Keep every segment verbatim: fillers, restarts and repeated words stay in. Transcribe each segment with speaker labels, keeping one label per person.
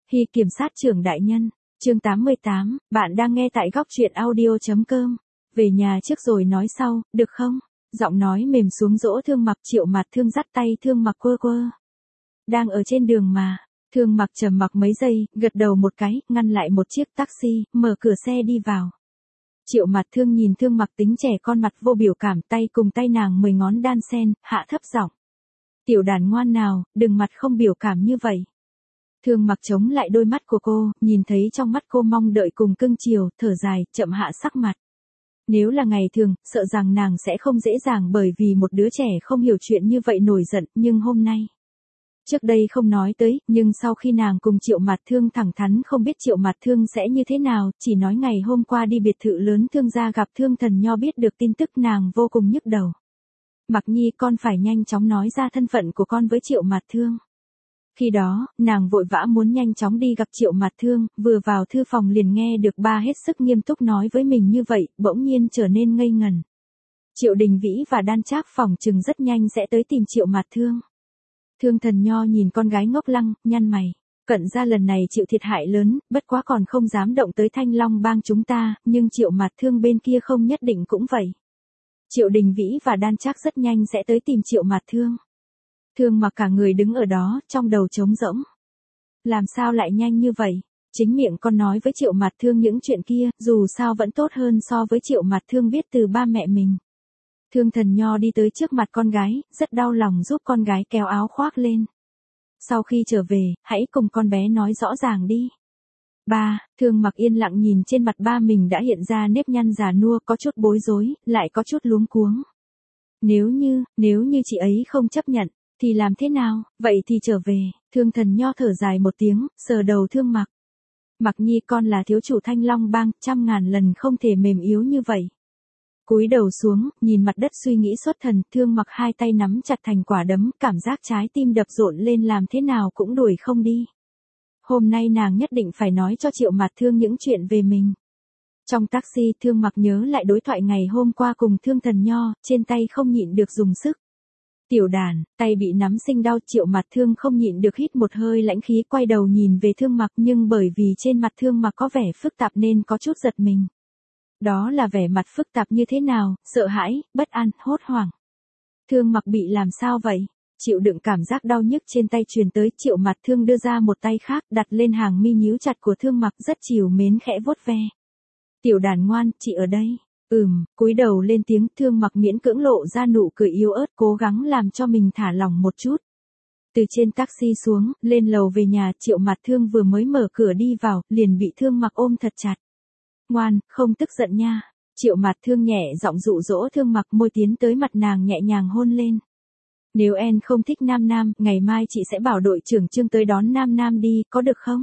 Speaker 1: Hy kiểm sát trưởng đại nhân, chương tám mươi tám, bạn đang nghe tại góc truyện audio.com. Về nhà trước rồi nói sau, được không? Giọng nói mềm xuống dỗ Thương Mặc. Triệu Mạt Thương dắt tay Thương Mặc quơ quơ. Đang ở trên đường mà. Thương Mặc trầm mặc mấy giây, gật đầu một cái, ngăn lại một chiếc taxi, mở cửa xe đi vào. Triệu Mạt Thương nhìn Thương Mặc tính trẻ con mặt vô biểu cảm, tay cùng tay nàng mười ngón đan sen, hạ thấp giọng. Tiểu đàn ngoan nào, đừng mặt không biểu cảm như vậy. Thương Mặc chống lại đôi mắt của cô, nhìn thấy trong mắt cô mong đợi cùng cưng chiều, thở dài, chậm hạ sắc mặt. Nếu là ngày thường, sợ rằng nàng sẽ không dễ dàng bởi vì một đứa trẻ không hiểu chuyện như vậy nổi giận, nhưng hôm nay. Trước đây không nói tới, nhưng sau khi nàng cùng Triệu Mạt Thương thẳng thắn không biết Triệu Mạt Thương sẽ như thế nào, chỉ nói ngày hôm qua đi biệt thự lớn Thương gia gặp Thương Thần Nho biết được tin tức nàng vô cùng nhức đầu. Mặc Nhi, con phải nhanh chóng nói ra thân phận của con với Triệu Mạt Thương. Khi đó, nàng vội vã muốn nhanh chóng đi gặp Triệu Mạt Thương, vừa vào thư phòng liền nghe được ba hết sức nghiêm túc nói với mình như vậy, bỗng nhiên trở nên ngây ngần. Triệu Đình Vĩ và Đan Trác phỏng chừng rất nhanh sẽ tới tìm Triệu Mạt Thương. Thương Thần Nho nhìn con gái ngốc lăng, nhăn mày. Cận gia lần này chịu thiệt hại lớn, bất quá còn không dám động tới Thanh Long bang chúng ta, nhưng Triệu Mạt Thương bên kia không nhất định cũng vậy. Triệu Đình Vĩ và Đan Trác rất nhanh sẽ tới tìm Triệu Mạt Thương. Thương Mặc cả người đứng ở đó, trong đầu trống rỗng. Làm sao lại nhanh như vậy? Chính miệng con nói với Triệu Mạt Thương những chuyện kia, dù sao vẫn tốt hơn so với Triệu Mạt Thương biết từ ba mẹ mình. Thương Thần Nho đi tới trước mặt con gái, rất đau lòng giúp con gái kéo áo khoác lên. Sau khi trở về, hãy cùng con bé nói rõ ràng đi. Ba, Thương Mặc yên lặng nhìn trên mặt ba mình đã hiện ra nếp nhăn già nua, có chút bối rối, lại có chút luống cuống. Nếu như, nếu như chị ấy không chấp nhận, thì làm thế nào? Vậy thì trở về. Thương Thần Nho thở dài một tiếng, sờ đầu Thương Mặc. Mặc Nhi, con là thiếu chủ Thanh Long bang, trăm ngàn lần không thể mềm yếu như vậy. Cúi đầu xuống, nhìn mặt đất suy nghĩ xuất thần, Thương Mặc hai tay nắm chặt thành quả đấm, cảm giác trái tim đập rộn lên làm thế nào cũng đuổi không đi. Hôm nay nàng nhất định phải nói cho Triệu Mạt Thương những chuyện về mình. Trong taxi, Thương Mặc nhớ lại đối thoại ngày hôm qua cùng Thương Thần Nho, trên tay không nhịn được dùng sức. Tiểu đàn, tay bị nắm sinh đau. Triệu Mạt Thương không nhịn được hít một hơi lãnh khí, quay đầu nhìn về Thương Mặc, nhưng bởi vì trên mặt Thương Mặc có vẻ phức tạp nên có chút giật mình. Đó là vẻ mặt phức tạp như thế nào? Sợ hãi, bất an, hốt hoảng. Thương Mặc bị làm sao vậy? Chịu đựng cảm giác đau nhức trên tay truyền tới, Triệu Mạt Thương đưa ra một tay khác, đặt lên hàng mi nhíu chặt của Thương Mặc, rất trìu mến khẽ vuốt ve. Tiểu đàn ngoan, chị ở đây. Ừm, cúi đầu lên tiếng. Thương Mặc miễn cưỡng lộ ra nụ cười yếu ớt, cố gắng làm cho mình thả lỏng một chút. Từ trên taxi xuống, lên lầu về nhà, Triệu Mạt Thương vừa mới mở cửa đi vào, liền bị Thương Mặc ôm thật chặt. Ngoan, không tức giận nha. Triệu Mạt Thương nhẹ giọng dụ dỗ Thương Mặc, môi tiến tới mặt nàng nhẹ nhàng hôn lên. Nếu em không thích Nam Nam, ngày mai chị sẽ bảo đội trưởng Trương tới đón Nam Nam đi, có được không?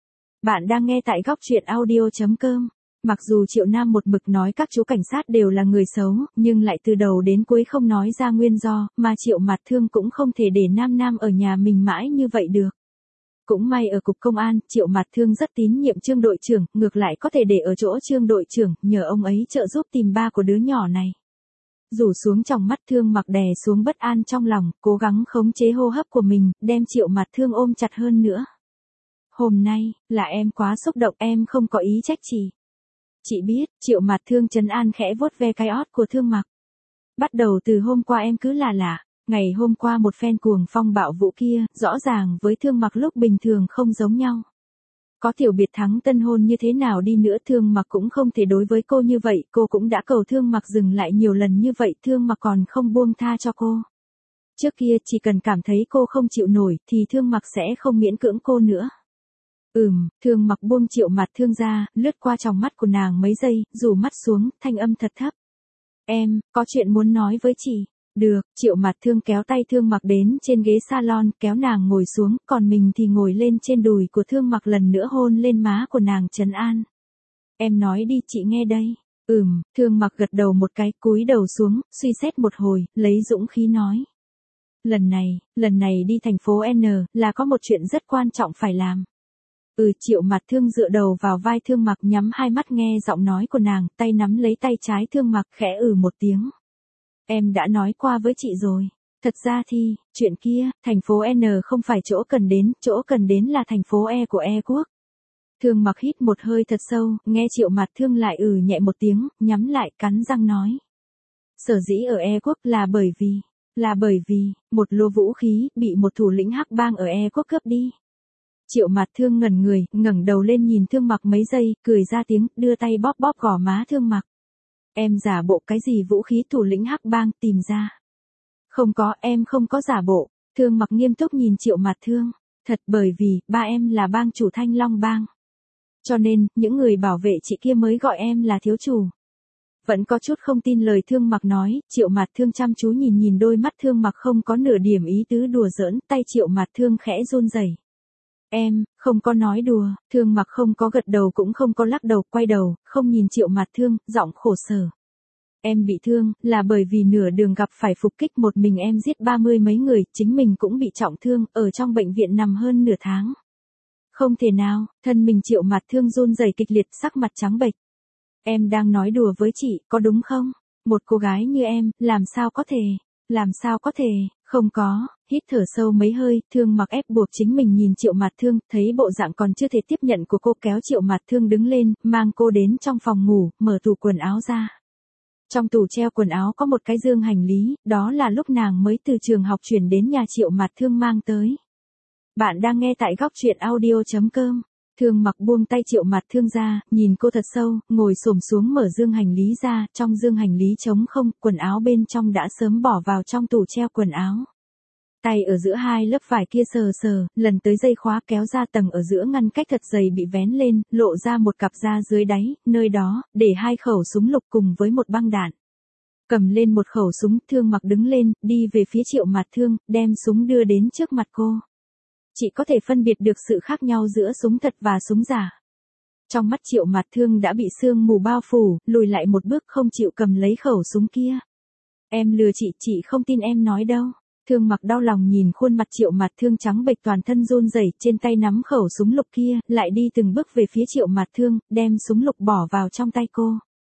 Speaker 1: Bạn đang nghe tại góc truyện audio.com. Mặc dù Triệu Nam một mực nói các chú cảnh sát đều là người xấu, nhưng lại từ đầu đến cuối không nói ra nguyên do, mà Triệu Mạt Thương cũng không thể để Nam Nam ở nhà mình mãi như vậy được. Cũng may ở cục công an, Triệu Mạt Thương rất tín nhiệm Trương đội trưởng, ngược lại có thể để ở chỗ Trương đội trưởng, nhờ ông ấy trợ giúp tìm ba của đứa nhỏ này. Rủ xuống trong mắt, Thương Mặc đè xuống bất an trong lòng, cố gắng khống chế hô hấp của mình, đem Triệu Mạt Thương ôm chặt hơn nữa. Hôm nay, là em quá xúc động, em không có ý trách chị. Chị biết. Triệu Mạt Thương trấn an khẽ vuốt ve cái ót của Thương Mặc. Bắt đầu từ hôm qua em cứ là lạ. Ngày hôm qua một phen cuồng phong bạo vũ kia, rõ ràng với Thương Mặc lúc bình thường không giống nhau. Có tiểu biệt thắng tân hôn như thế nào đi nữa, Thương Mặc cũng không thể đối với cô như vậy, cô cũng đã cầu Thương Mặc dừng lại nhiều lần như vậy, Thương Mặc còn không buông tha cho cô. Trước kia chỉ cần cảm thấy cô không chịu nổi, thì Thương Mặc sẽ không miễn cưỡng cô nữa. Ừm, Thương Mặc buông Triệu Mạt Thương ra, lướt qua tròng mắt của nàng mấy giây, rủ mắt xuống, thanh âm thật thấp. Em, có chuyện muốn nói với chị. Được. Triệu Mạt Thương kéo tay Thương Mặc đến trên ghế salon, kéo nàng ngồi xuống, còn mình thì ngồi lên trên đùi của Thương Mặc, lần nữa hôn lên má của nàng trấn an. Em nói đi, chị nghe đây. Ừm, Thương Mặc gật đầu một cái, cúi đầu xuống, suy xét một hồi, lấy dũng khí nói. Lần này, lần này đi thành phố N, là có một chuyện rất quan trọng phải làm. Ừ. Triệu Mạt Thương dựa đầu vào vai Thương Mặc, nhắm hai mắt nghe giọng nói của nàng, tay nắm lấy tay trái Thương Mặc, khẽ ừ một tiếng. Em đã nói qua với chị rồi. Thật ra thì, chuyện kia, thành phố N không phải chỗ cần đến, chỗ cần đến là thành phố E của E quốc. Thương Mặc hít một hơi thật sâu, nghe Triệu Mạt Thương lại ừ nhẹ một tiếng, nhắm lại cắn răng nói. Sở dĩ ở E quốc là bởi vì, là bởi vì, một lô vũ khí, bị một thủ lĩnh hắc bang ở E quốc cướp đi. Triệu Mạt Thương ngẩn người, ngẩng đầu lên nhìn Thương Mặc mấy giây, cười ra tiếng, đưa tay bóp bóp gò má Thương Mặc. Em giả bộ cái gì vũ khí thủ lĩnh hắc bang tìm ra? Không có, em không có giả bộ. Thương Mặc nghiêm túc nhìn Triệu Mạt Thương. Thật bởi vì, ba em là bang chủ Thanh Long bang. Cho nên, những người bảo vệ chị kia mới gọi em là thiếu chủ. Vẫn có chút không tin lời Thương Mặc nói, Triệu Mạt Thương chăm chú nhìn nhìn đôi mắt Thương Mặc không có nửa điểm ý tứ đùa giỡn, tay Triệu Mạt Thương khẽ run rẩy. Em, không có nói đùa, Thương Mặc không có gật đầu cũng không có lắc đầu, quay đầu, không nhìn Triệu Mạt Thương, giọng khổ sở. Em bị thương, là bởi vì nửa đường gặp phải phục kích một mình em giết ba mươi mấy người, chính mình cũng bị trọng thương, ở trong bệnh viện nằm hơn nửa tháng. Không thể nào, thân mình Triệu Mạt Thương run rẩy kịch liệt, sắc mặt trắng bệch. Em đang nói đùa với chị, có đúng không? Một cô gái như em, làm sao có thể, làm sao có thể, không có, hít thở sâu mấy hơi, Thương Mặc ép buộc chính mình nhìn Triệu Mạt Thương, thấy bộ dạng còn chưa thể tiếp nhận của cô kéo Triệu Mạt Thương đứng lên, mang cô đến trong phòng ngủ, mở tủ quần áo ra. Trong tủ treo quần áo có một cái dương hành lý, đó là lúc nàng mới từ trường học chuyển đến nhà Triệu Mạt Thương mang tới. Bạn đang nghe tại góc truyện audio chấm com. Thương Mặc buông tay Triệu Mạt Thương ra, nhìn cô thật sâu, ngồi xổm xuống mở dương hành lý ra, trong dương hành lý trống không, quần áo bên trong đã sớm bỏ vào trong tủ treo quần áo. Tay ở giữa hai lớp vải kia sờ sờ, lần tới dây khóa kéo ra tầng ở giữa ngăn cách thật dày bị vén lên, lộ ra một cặp da dưới đáy, nơi đó, để hai khẩu súng lục cùng với một băng đạn. Cầm lên một khẩu súng, Thương Mặc đứng lên, đi về phía Triệu Mạt Thương, đem súng đưa đến trước mặt cô. Chị có thể phân biệt được sự khác nhau giữa súng thật và súng giả. Trong mắt Triệu Mạt Thương đã bị sương mù bao phủ, lùi lại một bước không chịu cầm lấy khẩu súng kia. Em lừa chị, chị không tin em nói đâu. Thương Mặc đau lòng nhìn khuôn mặt Triệu Mạt Thương trắng bệch toàn thân run rẩy, trên tay nắm khẩu súng lục kia, lại đi từng bước về phía Triệu Mạt Thương, đem súng lục bỏ vào trong tay cô.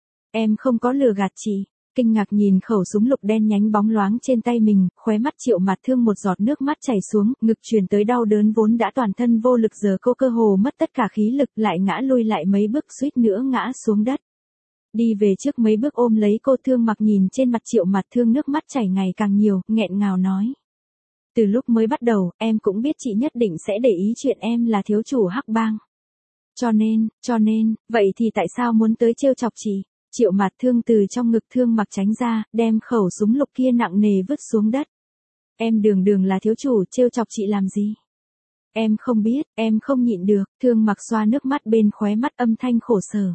Speaker 1: Em không có lừa gạt chị. Kinh ngạc nhìn khẩu súng lục đen nhánh bóng loáng trên tay mình, khóe mắt Triệu Mạt Thương một giọt nước mắt chảy xuống, ngực truyền tới đau đớn vốn đã toàn thân vô lực giờ cô cơ hồ mất tất cả khí lực, lại ngã lui lại mấy bước suýt nữa ngã xuống đất. Đi về trước mấy bước ôm lấy cô. Thương Mặc nhìn trên mặt Triệu Mạt Thương nước mắt chảy ngày càng nhiều, nghẹn ngào nói. Từ lúc mới bắt đầu, em cũng biết chị nhất định sẽ để ý chuyện em là thiếu chủ hắc bang. Cho nên, cho nên, vậy thì tại sao muốn tới trêu chọc chị? Triệu Mạt Thương từ trong ngực Thương Mặc tránh ra, đem khẩu súng lục kia nặng nề vứt xuống đất. Em đường đường là thiếu chủ, trêu chọc chị làm gì? Em không biết, em không nhịn được. Thương Mặc xoa nước mắt bên khóe mắt, âm thanh khổ sở.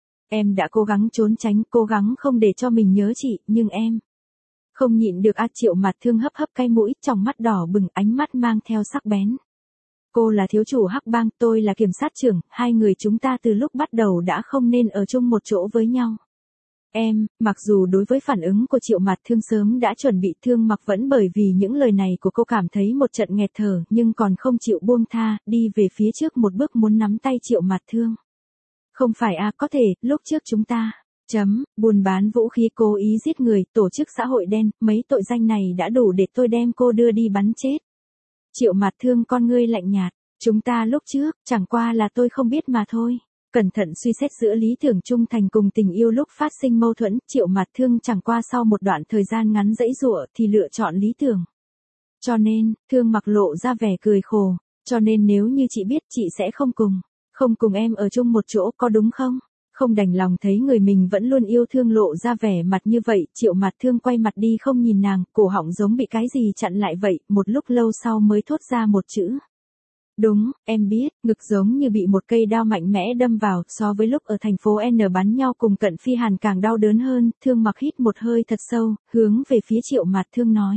Speaker 1: Em đã cố gắng trốn tránh, cố gắng không để cho mình nhớ chị, nhưng em không nhịn được. A Triệu Mạt Thương hấp hấp cái mũi, trong mắt đỏ bừng, ánh mắt mang theo sắc bén. Cô là thiếu chủ hắc bang, tôi là kiểm sát trưởng, hai người chúng ta từ lúc bắt đầu đã không nên ở chung một chỗ với nhau. Em, mặc dù đối với phản ứng của Triệu Mạt Thương sớm đã chuẩn bị, Thương Mặc vẫn bởi vì những lời này của cô cảm thấy một trận nghẹt thở, nhưng còn không chịu buông tha, đi về phía trước một bước muốn nắm tay Triệu Mạt Thương. Không phải à, có thể, lúc trước chúng ta, chấm, buôn bán vũ khí, cố ý giết người, tổ chức xã hội đen, mấy tội danh này đã đủ để tôi đem cô đưa đi bắn chết. Triệu Mạt Thương con ngươi lạnh nhạt, chúng ta lúc trước, chẳng qua là tôi không biết mà thôi. Cẩn thận suy xét giữa lý tưởng trung thành cùng tình yêu lúc phát sinh mâu thuẫn, Triệu Mạt Thương chẳng qua sau một đoạn thời gian ngắn dãy dụa thì lựa chọn lý tưởng. Cho nên, Thương Mặc lộ ra vẻ cười khổ, cho nên nếu như chị biết chị sẽ không cùng, không cùng em ở chung một chỗ, có đúng không? Không đành lòng thấy người mình vẫn luôn yêu thương lộ ra vẻ mặt như vậy, Triệu Mạt Thương quay mặt đi không nhìn nàng, cổ họng giống bị cái gì chặn lại vậy, một lúc lâu sau mới thốt ra một chữ. Đúng, em biết, ngực giống như bị một cây đao mạnh mẽ đâm vào, so với lúc ở thành phố N bắn nhau cùng Cận Phi Hàn càng đau đớn hơn. Thương Mặc hít một hơi thật sâu, hướng về phía Triệu Mạt Thương nói.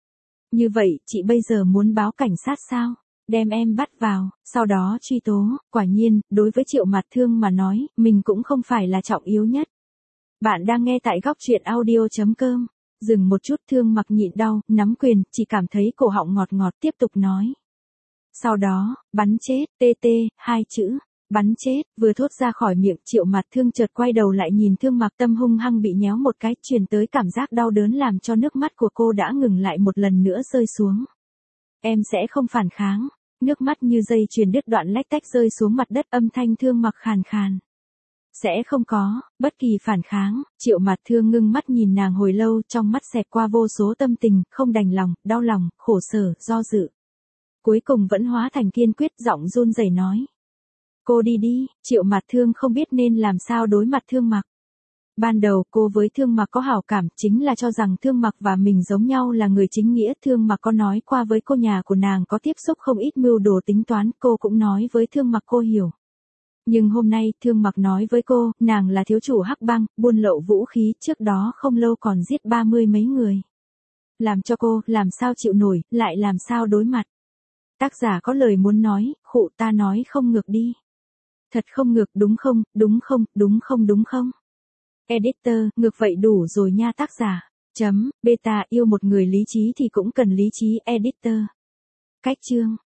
Speaker 1: Như vậy, chị bây giờ muốn báo cảnh sát sao? Đem em bắt vào, sau đó truy tố. Quả nhiên, đối với Triệu Mạt Thương mà nói, mình cũng không phải là trọng yếu nhất. Bạn đang nghe tại góc truyện audio chấm com. Dừng một chút, Thương Mặc nhịn đau, nắm quyền, chỉ cảm thấy cổ họng ngọt ngọt, tiếp tục nói. Sau đó, bắn chết, tê tê, hai chữ. Bắn chết, vừa thốt ra khỏi miệng Triệu Mạt Thương chợt quay đầu lại nhìn Thương Mặc Tâm hung hăng bị nhéo một cái, truyền tới cảm giác đau đớn làm cho nước mắt của cô đã ngừng lại một lần nữa rơi xuống. Em sẽ không phản kháng. Nước mắt như dây chuyền đứt đoạn lách tách rơi xuống mặt đất, âm thanh Thương Mặc khàn khàn. Sẽ không có, bất kỳ phản kháng. Triệu Mạt Thương ngưng mắt nhìn nàng hồi lâu, trong mắt xẹt qua vô số tâm tình, không đành lòng, đau lòng, khổ sở, do dự. Cuối cùng vẫn hóa thành kiên quyết, giọng run rẩy nói. Cô đi đi. Triệu Mạt Thương không biết nên làm sao đối mặt Thương Mặc. Ban đầu cô với Thương Mặc có hảo cảm, chính là cho rằng Thương Mặc và mình giống nhau là người chính nghĩa. Thương Mặc có nói qua với cô nhà của nàng có tiếp xúc không ít mưu đồ tính toán, cô cũng nói với Thương Mặc cô hiểu. Nhưng hôm nay, Thương Mặc nói với cô, nàng là thiếu chủ Hắc Bang, buôn lậu vũ khí, trước đó không lâu còn giết ba mươi mấy người. Làm cho cô, làm sao chịu nổi, lại làm sao đối mặt. Tác giả có lời muốn nói, khụ ta nói không ngược đi. Thật không ngược đúng không, đúng không, đúng không đúng không. Editor, ngược vậy đủ rồi nha tác giả. Chấm, beta yêu một người lý trí thì cũng cần lý trí. Editor. Cách chương.